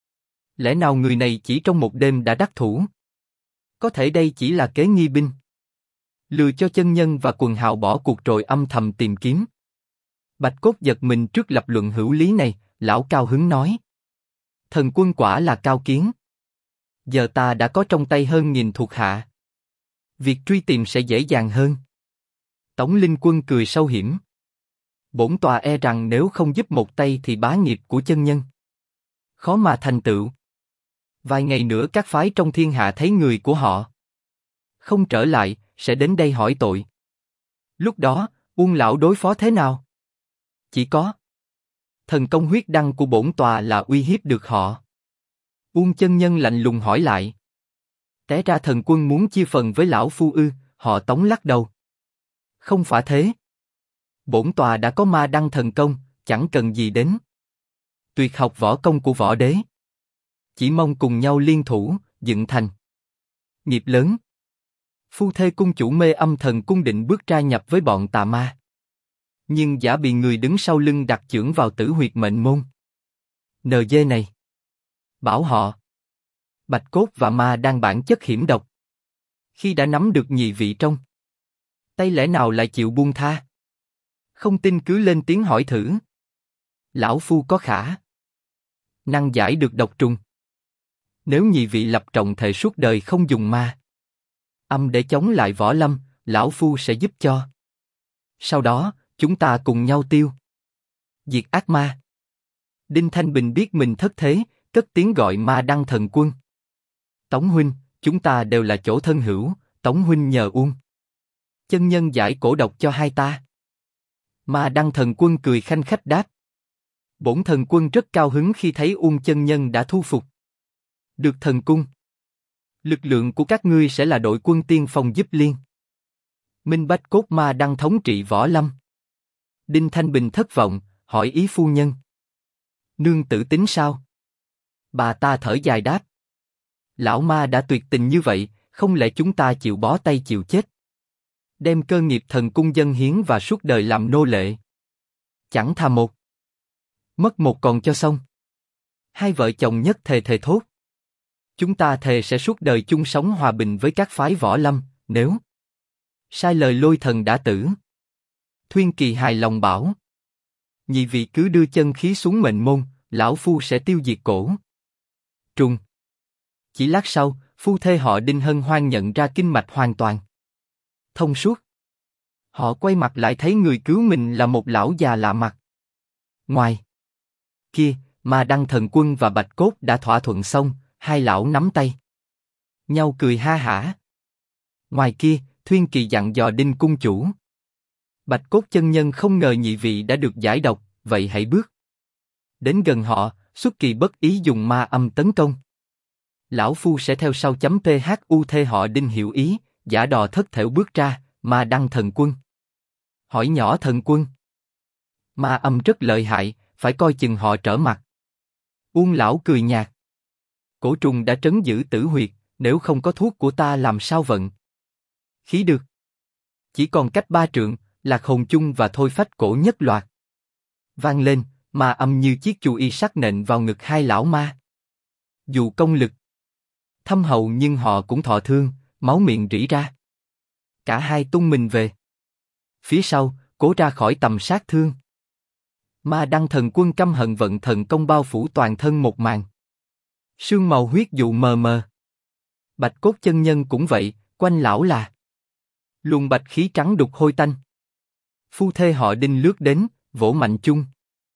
Lẽ nào người này chỉ trong một đêm đã đắc thủ? Có thể đây chỉ là kế nghi binh. Lừa cho chân nhân và quần hào bỏ cuộc rồi âm thầm tìm kiếm. Bạch Cốt giật mình trước lập luận hữu lý này, lão cao hứng nói. Thần quân quả là cao kiến. Giờ ta đã có trong tay hơn 1000 thuộc hạ. Việc truy tìm sẽ dễ dàng hơn. Tống Linh Quân cười sâu hiểm. Bổn tòa e rằng nếu không giúp một tay thì bá nghiệp của chân nhân khó mà thành tựu. Vài ngày nữa các phái trong thiên hạ thấy người của họ không trở lại, sẽ đến đây hỏi tội. Lúc đó, Uông lão đối phó thế nào? Chỉ có thần công huyết đăng của bổn tòa là uy hiếp được họ. Uông chân nhân lạnh lùng hỏi lại. Té ra thần quân muốn chia phần với lão phu ư? Họ Tống lắc đầu. Không phải thế. Bổn tòa đã có Ma Đăng thần công, chẳng cần gì đến tuyệt học võ công của võ đế. Chỉ mong cùng nhau liên thủ, dựng thành nghiệp lớn. Phu thê cung chủ Mê Âm Thần Cung định bước ra nhập với bọn tà ma, nhưng giả bị người đứng sau lưng đặt chưởng vào tử huyệt mệnh môn. NG này bảo họ Bạch Cốt và Ma Đăng bản chất hiểm độc. Khi đã nắm được nhị vị trong tay lẽ nào lại chịu buông tha? Không tin cứ lên tiếng hỏi thử. Lão phu có khả năng giải được độc trùng. Nếu nhị vị lập trọng thệ suốt đời không dùng ma âm để chống lại võ lâm, lão phu sẽ giúp cho. Sau đó, chúng ta cùng nhau tiêu diệt ác ma. Đinh Thanh Bình biết mình thất thế, cất tiếng gọi Ma Đăng Thần Quân. Tống huynh, chúng ta đều là chỗ thân hữu, Tống huynh nhờ Uông chân nhân giải cổ độc cho hai ta. Ma Đăng Thần Quân cười khanh khách đáp. Bổn thần quân rất cao hứng khi thấy Uông chân nhân đã thu phục được thần cung. Lực lượng của các ngươi sẽ là đội quân tiên phong giúp liên minh Bạch Cốt Ma Đăng thống trị võ lâm. Đinh Thanh Bình thất vọng, hỏi ý phu nhân. Nương tử tính sao? Bà ta thở dài đáp. Lão ma đã tuyệt tình như vậy, không lẽ chúng ta chịu bó tay chịu chết? Đem cơ nghiệp thần cung dâng hiến và suốt đời làm nô lệ. Chẳng thà một mất một còn cho xong. Hai vợ chồng nhất thề thề thốt. Chúng ta thề sẽ suốt đời chung sống hòa bình với các phái võ lâm, nếu sai lời Lôi thần đã tử. Thuyên Kỳ hài lòng bảo. Nhị vị cứ đưa chân khí xuống mệnh môn, lão phu sẽ tiêu diệt cổ trùng. Chỉ lát sau, phu thê họ Đinh hân hoan nhận ra kinh mạch hoàn toàn thông suốt. Họ quay mặt lại thấy người cứu mình là một lão già lạ mặt. Ngoài kia, Ma Đăng Thần Quân và Bạch Cốt đã thỏa thuận xong, hai lão nắm tay nhau cười ha hả. Ngoài kia, Thuyên Kỳ dặn dò Đinh cung chủ. Bạch Cốt chân nhân không ngờ nhị vị đã được giải độc, vậy hãy bước đến gần họ, xuất kỳ bất ý dùng ma âm tấn công. Lão phu sẽ theo sau chấm PHU thê họ Đinh hiểu ý, giả đò thất thểu bước ra. Ma Đăng Thần Quân hỏi nhỏ thần quân. Ma âm rất lợi hại, phải coi chừng họ trở mặt. Uông lão cười nhạt. Cổ trùng đã trấn giữ tử huyệt, nếu không có thuốc của ta làm sao vận khí được. Chỉ còn cách 3 trượng, Lạc Hồn Chung và Thôi Phách Cổ nhất loạt vang lên, ma âm như chiếc chù y sắc nện vào ngực hai lão ma. Dù công lực thâm hậu nhưng họ cũng thọ thương, máu miệng rỉ ra. Cả hai tung mình về phía sau, cố ra khỏi tầm sát thương. Ma Đăng Thần Quân căm hận vận thần công bao phủ toàn thân một màn sương màu huyết dụ mờ mờ. Bạch Cốt Chân Nhân cũng vậy, quanh lão là luồng bạch khí trắng đục hôi tanh. Phu thê họ Đinh lướt đến, vỗ mạnh chung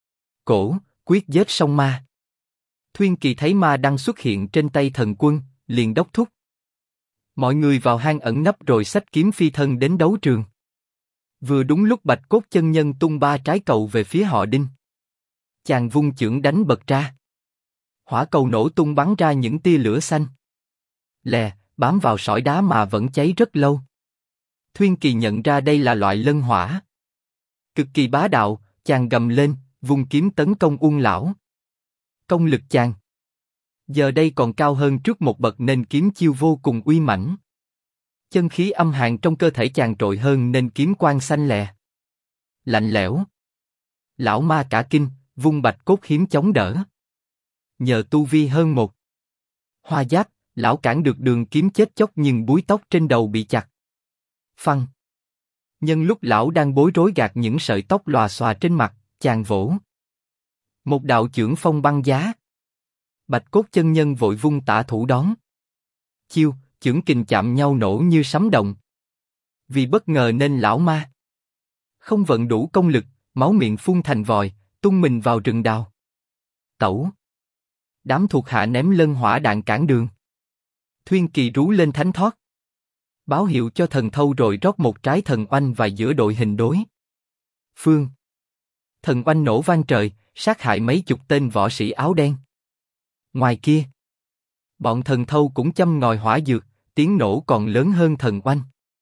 cổ, quyết giết song ma. Thuyên Kỳ thấy ma đăng xuất hiện trên tay thần quân, liền đốc thúc mọi người vào hang ẩn nấp rồi xách kiếm phi thân đến đấu trường. Vừa đúng lúc Bạch Cốt Chân Nhân tung 3 trái cầu về phía họ Đinh. Chàng vung chưởng đánh bật ra. Hỏa cầu nổ tung bắn ra những tia lửa xanh. Lè, bám vào sỏi đá mà vẫn cháy rất lâu. Thuyên Kỳ nhận ra đây là loại lân hỏa. Cực kỳ bá đạo, chàng gầm lên, vung kiếm tấn công Uông lão. Công lực chàng giờ đây còn cao hơn trước một bậc nên kiếm chiêu vô cùng uy mãnh. Chân khí âm hàn trong cơ thể chàng trội hơn nên kiếm quang xanh lè, lạnh lẽo. Lão ma cả kinh, vung bạch cốt hiếm chống đỡ. Nhờ tu vi hơn một hoa giáp, lão cản được đường kiếm chết chóc nhưng búi tóc trên đầu bị chặt. Phăng. Nhân lúc lão đang bối rối gạt những sợi tóc lòa xòa trên mặt, chàng vỗ một đạo chưởng phong băng giá. Bạch Cốt Chân Nhân vội vung tả thủ đón. Chiêu, chưởng kình chạm nhau nổ như sấm động. Vì bất ngờ nên lão ma không vận đủ công lực, máu miệng phun thành vòi, tung mình vào rừng đào. Tẩu. Đám thuộc hạ ném lân hỏa đạn cản đường. Thuyên Kỳ rú lên thánh thoát, báo hiệu cho thần thâu rồi rót một trái thần oanh và giữa đội hình đối phương. Thần oanh nổ vang trời, sát hại mấy chục tên võ sĩ áo đen. Ngoài kia, bọn thần thâu cũng châm ngòi hỏa dược, tiếng nổ còn lớn hơn thần oanh.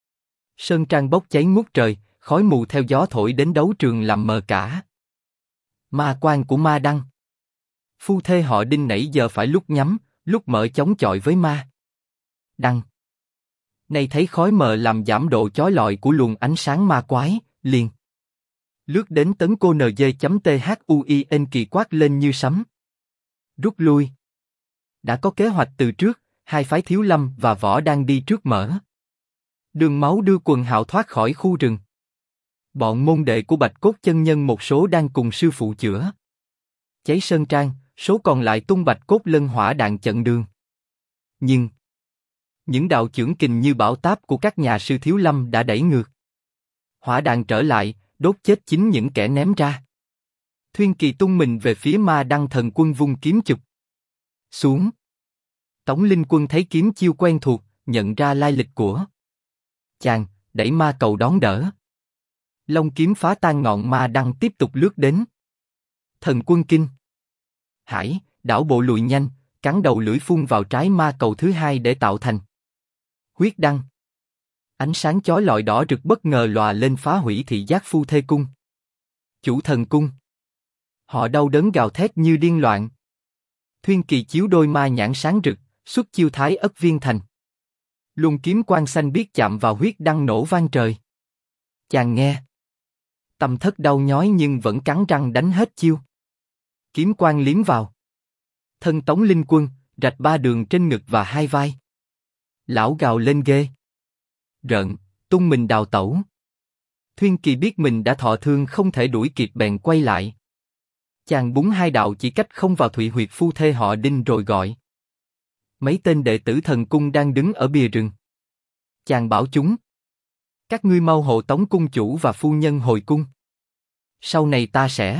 Sơn trang bốc cháy ngút trời, khói mù theo gió thổi đến đấu trường làm mờ cả. Ma quan của ma đăng. Phu thê họ Đinh nãy giờ phải lúc nhắm, lúc mở chống chọi với ma đăng. Nay thấy khói mờ làm giảm độ chói lọi của luồng ánh sáng ma quái, liền lướt đến tấn cô NG.THUIN kỳ quát lên như sấm. Rút lui. Đã có kế hoạch từ trước, hai phái Thiếu Lâm và Võ đang đi trước mở đường máu đưa quần hạo thoát khỏi khu rừng. Bọn môn đệ của Bạch Cốt Chân Nhân một số đang cùng sư phụ chữa cháy sơn trang, số còn lại tung bạch cốt lân hỏa đạn chặn đường. Nhưng những đạo chưởng kình như bão táp của các nhà sư Thiếu Lâm đã đẩy ngược hỏa đạn trở lại, đốt chết chính những kẻ ném ra. Thuyên Kỳ tung mình về phía ma đăng thần quân vung kiếm chụp xuống. Tống Linh Quân thấy kiếm chiêu quen thuộc, nhận ra lai lịch của chàng, đẩy ma cầu đón đỡ. Long kiếm phá tan ngọn ma đăng tiếp tục lướt đến. Thần quân kinh hải, đảo bộ lùi nhanh, cắn đầu lưỡi phun vào trái ma cầu thứ hai để tạo thành huyết đăng. Ánh sáng chói lọi đỏ rực bất ngờ lòa lên phá hủy thị giác phu thê cung. Chủ thần cung. Họ đau đớn gào thét như điên loạn. Thuyên Kỳ chiếu đôi ma nhãn sáng rực, xuất chiêu thái ất viên thành. Luồng kiếm quang xanh biếc chạm vào huyết đăng nổ vang trời. Chàng nghe tâm thất đau nhói nhưng vẫn cắn răng đánh hết chiêu. Kiếm quang liếm vào thân Tống Linh Quân, rạch 3 đường trên ngực và hai vai. Lão gào lên ghê rợn, tung mình đào tẩu. Thuyên Kỳ biết mình đã thọ thương không thể đuổi kịp bèn quay lại. Chàng búng hai đạo chỉ cách không vào thụy huyệt phu thê họ Đinh rồi gọi mấy tên đệ tử thần cung đang đứng ở bìa rừng. Chàng bảo chúng: các ngươi mau hộ tống cung chủ và phu nhân hồi cung. Sau này ta sẽ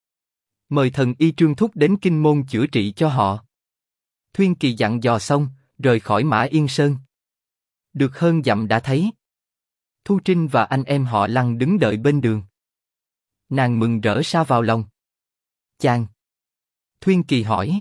mời thần y Trương Thúc đến kinh môn chữa trị cho họ. Thuyên Kỳ dặn dò xong, rời khỏi Mã Yên Sơn. Được hơn dặm đã thấy Thu Trinh và anh em họ Lăng đứng đợi bên đường. Nàng mừng rỡ sa vào lòng chàng. Thuyên Kỳ hỏi: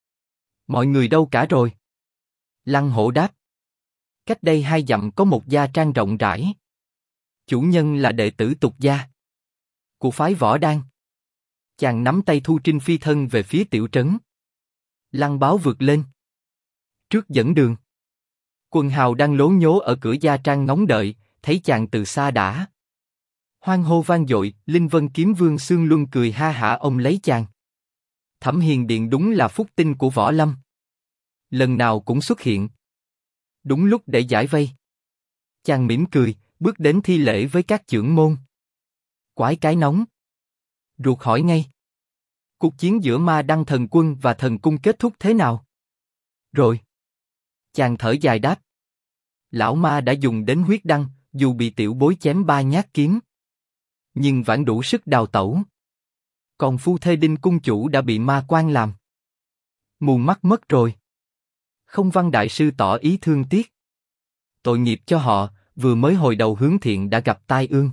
mọi người đâu cả rồi? Lăng Hổ đáp: cách đây 2 dặm có một gia trang rộng rãi. Chủ nhân là đệ tử tục gia của phái Võ Đan. Chàng nắm tay Thu Trinh phi thân về phía tiểu trấn. Lăng Báo vượt lên. Trước dẫn đường. Quần hào đang lố nhố ở cửa gia trang ngóng đợi, thấy chàng từ xa đã hoan hô vang dội. Linh Vân Kiếm Vương Xương Luân cười ha hả ôm lấy chàng. Thẩm Hiền Điện đúng là phúc tinh của võ lâm. Lần nào cũng xuất hiện. Đúng lúc để giải vây. Chàng mỉm cười, bước đến thi lễ với các chưởng môn. Quái cái nóng. Ruột hỏi ngay. Cuộc chiến giữa Ma Đăng Thần Quân và Thần Cung kết thúc thế nào? Rồi. Chàng thở dài đáp. Lão Ma đã dùng đến huyết đăng, dù bị tiểu bối chém 3 nhát kiếm. Nhưng vẫn đủ sức đào tẩu. Còn phu thê Đinh Cung chủ đã bị ma quan làm mù mắt mất rồi. Không Văn đại sư tỏ ý thương tiếc. Tội nghiệp cho họ, vừa mới hồi đầu hướng thiện đã gặp tai ương.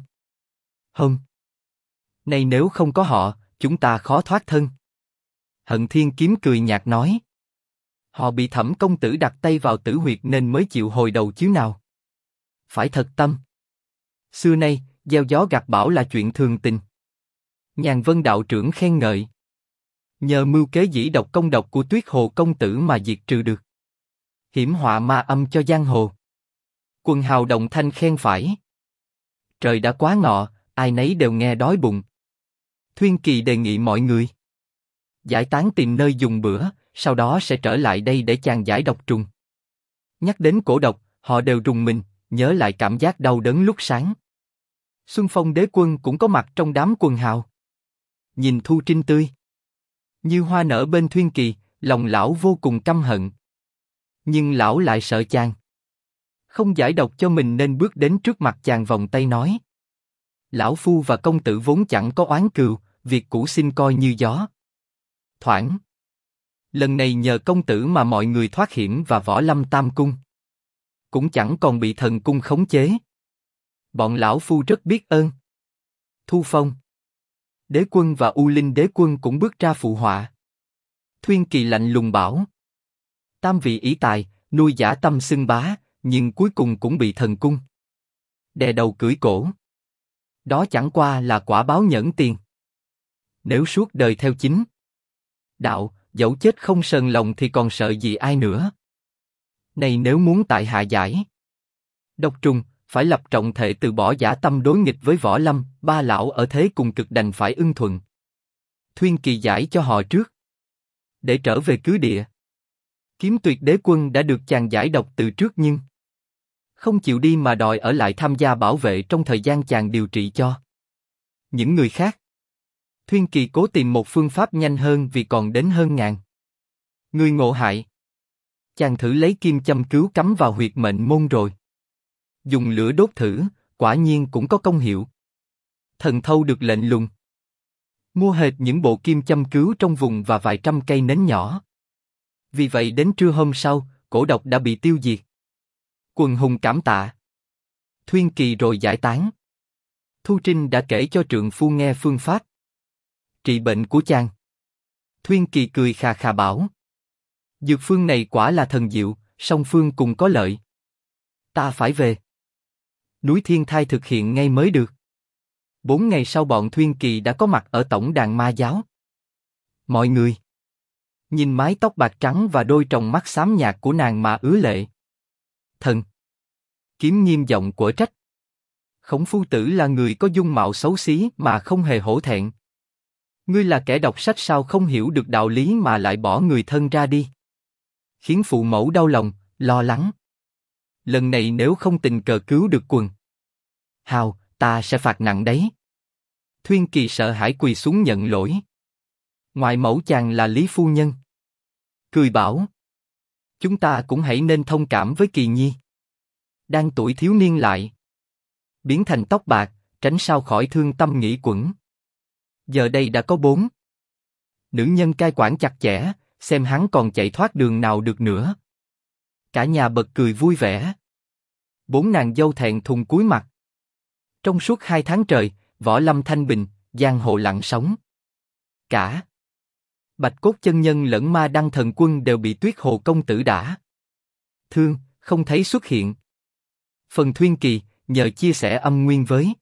Nay nếu không có họ, chúng ta khó thoát thân. Hận Thiên Kiếm cười nhạt nói. Họ bị Thẩm công tử đặt tay vào tử huyệt nên mới chịu hồi đầu chứ nào. Phải thật tâm. Xưa nay, gieo gió gặt bão là chuyện thường tình. Nhàn Vân đạo trưởng khen ngợi. Nhờ mưu kế dĩ độc công độc của Tuyết Hồ công tử mà diệt trừ được hiểm họa ma âm cho giang hồ. Quần hào đồng thanh khen phải. Trời đã quá ngọ, ai nấy đều nghe đói bụng. Thuyên Kỳ đề nghị mọi người giải tán tìm nơi dùng bữa, sau đó sẽ trở lại đây để chàng giải độc trùng. Nhắc đến cổ độc, họ đều rùng mình, nhớ lại cảm giác đau đớn lúc sáng. Xuân Phong Đế Quân cũng có mặt trong đám quần hào. Nhìn Thu Trinh tươi như hoa nở bên Thuyên Kỳ, lòng lão vô cùng căm hận. Nhưng lão lại sợ chàng không giải độc cho mình nên bước đến trước mặt chàng vòng tay nói. Lão phu và công tử vốn chẳng có oán cừu, việc cũ xin coi như gió thoảng. Lần này nhờ công tử mà mọi người thoát hiểm và võ lâm tam cung cũng chẳng còn bị thần cung khống chế. Bọn lão phu rất biết ơn. Thu Phong Đế Quân và U Linh Đế Quân cũng bước ra phụ họa. Thuyên Kỳ lạnh lùng bảo. Tam vị ỷ tài, nuôi dã tâm xưng bá, nhưng cuối cùng cũng bị thần cung đè đầu cưỡi cổ. Đó chẳng qua là quả báo nhẫn tiền. Nếu suốt đời theo chính đạo, dẫu chết không sờn lòng thì còn sợ gì ai nữa. Này nếu muốn tại hạ giải độc trùng, phải lập trọng thệ từ bỏ dã tâm đối nghịch với võ lâm. Ba lão ở thế cùng cực đành phải ưng thuận. Thuyên Kỳ giải cho họ trước, để trở về cứ địa. Kiếm Tuyệt Đế Quân đã được chàng giải độc từ trước nhưng không chịu đi mà đòi ở lại tham gia bảo vệ trong thời gian chàng điều trị cho những người khác. Thuyên Kỳ cố tìm một phương pháp nhanh hơn vì còn đến hơn ngàn người ngộ hại. Chàng thử lấy kim châm cứu cắm vào huyệt mệnh môn rồi. Dùng lửa đốt thử, quả nhiên cũng có công hiệu. Thần thâu được lệnh lùng. Mua hệt những bộ kim châm cứu trong vùng và vài trăm cây nến nhỏ. Vì vậy đến trưa hôm sau, cổ độc đã bị tiêu diệt. Quần hùng cảm tạ. Thuyên Kỳ rồi giải tán. Thu Trinh đã kể cho trượng phu nghe phương pháp trị bệnh của chàng. Thuyên Kỳ cười khà khà bảo. Dược phương này quả là thần diệu, song phương cùng có lợi. Ta phải về núi Thiên Thai thực hiện ngay mới được. 4 ngày sau bọn Thuyên Kỳ đã có mặt ở tổng đàn ma giáo. Mọi người nhìn mái tóc bạc trắng và đôi tròng mắt xám nhạt của nàng mà ứa lệ. Thần Kiếm nghiêm giọng quở trách. Khổng phu tử là người có dung mạo xấu xí mà không hề hổ thẹn. Ngươi là kẻ đọc sách sao không hiểu được đạo lý mà lại bỏ người thân ra đi, khiến phụ mẫu đau lòng, lo lắng. Lần này nếu không tình cờ cứu được quần hào, ta sẽ phạt nặng đấy. Thuyên Kỳ sợ hãi quỳ xuống nhận lỗi. Ngoại mẫu chàng là Lý phu nhân cười bảo. Chúng ta cũng hãy nên thông cảm với Kỳ nhi. Đang tuổi thiếu niên lại biến thành tóc bạc, tránh sao khỏi thương tâm nghĩ quẩn. Giờ đây đã có 4 nữ nhân cai quản chặt chẽ, xem hắn còn chạy thoát đường nào được nữa. Cả nhà bật cười vui vẻ. 4 nàng dâu thẹn thùng cúi mặt. Trong suốt 2 tháng trời, võ lâm thanh bình, giang hồ lặng sóng. Cả Bạch Cốt chân nhân lẫn Ma Đăng thần quân đều bị Tuyết Hồ công tử đả thương, không thấy xuất hiện. Phần Thuyên Kỳ, nhờ chia sẻ âm nguyên với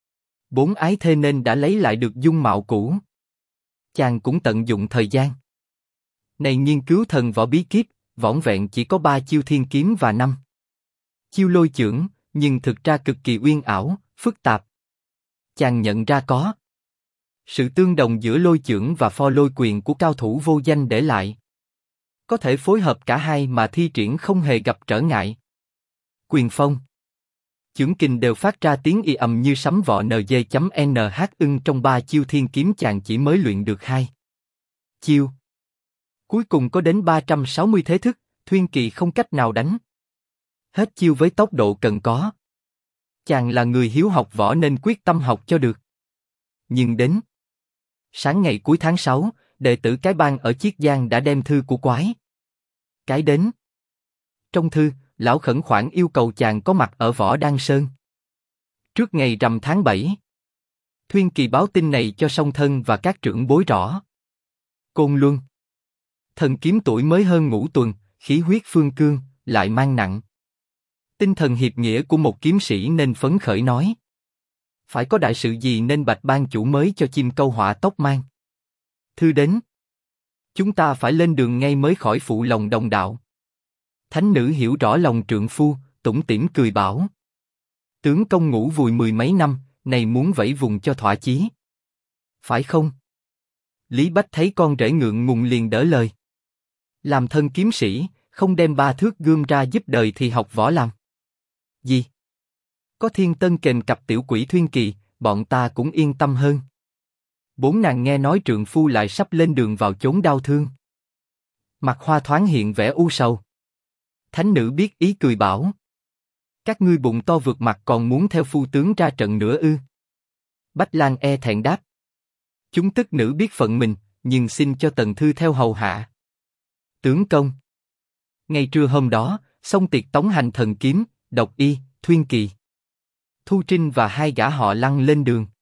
4 ái thê nên đã lấy lại được dung mạo cũ. Chàng cũng tận dụng thời gian này nghiên cứu thần võ bí kíp, vỏn vẹn chỉ có 3 chiêu thiên kiếm và 5 chiêu lôi chưởng, nhưng thực ra cực kỳ uyên ảo, phức tạp. Chàng nhận ra có sự tương đồng giữa lôi chưởng và pho lôi quyền của cao thủ vô danh để lại. Có thể phối hợp cả hai mà thi triển không hề gặp trở ngại. Quyền phong, chưởng kình đều phát ra tiếng y ầm như sấm vọ NG.NH ưng trong 3 chiêu thiên kiếm chàng chỉ mới luyện được 2 chiêu. Cuối cùng có đến 360 thế thức, Thuyên Kỳ không cách nào đánh hết chiêu với tốc độ cần có. Chàng là người hiếu học võ nên quyết tâm học cho được. Nhưng đến sáng ngày cuối tháng 6, đệ tử cái bang ở Chiết Giang đã đem thư của quái cái đến. Trong thư, lão khẩn khoản yêu cầu chàng có mặt ở Võ Đăng Sơn trước ngày rằm tháng 7. Thuyên Kỳ báo tin này cho song thân và các trưởng bối rõ. Côn Luân, thần kiếm tuổi mới hơn ngũ tuần, khí huyết phương cương, lại mang nặng tinh thần hiệp nghĩa của một kiếm sĩ nên phấn khởi nói: phải có đại sự gì nên Bạch ban chủ mới cho chim câu họa tóc mang thư đến. Chúng ta phải lên đường ngay mới khỏi phụ lòng đồng đạo. Thánh nữ hiểu rõ lòng trượng phu, tủm tỉm cười bảo: tướng công ngủ vùi 10 mấy năm, này muốn vẫy vùng cho thỏa chí. Phải không? Lý Bách thấy con rể ngượng ngùng liền đỡ lời: làm thân kiếm sĩ, không đem 3 thước gươm ra giúp đời thì học võ làm gì? Có Thiên Tân kềnh cặp tiểu quỷ Thuyên Kỳ, bọn ta cũng yên tâm hơn. 4 nàng nghe nói trượng phu lại sắp lên đường vào chốn đau thương, mặt hoa thoáng hiện vẻ u sầu. Thánh nữ biết ý cười bảo: các ngươi bụng to vượt mặt còn muốn theo phu tướng ra trận nữa ư? Bách Lan e thẹn đáp: chúng tức nữ biết phận mình, nhưng xin cho Tần Thư theo hầu hạ. Tướng công. Ngày trưa hôm đó, xong tiệc tống hành thần kiếm, Độc Y, Thuyên Kỳ, Thu Trinh và 2 gã họ Lăng lên đường.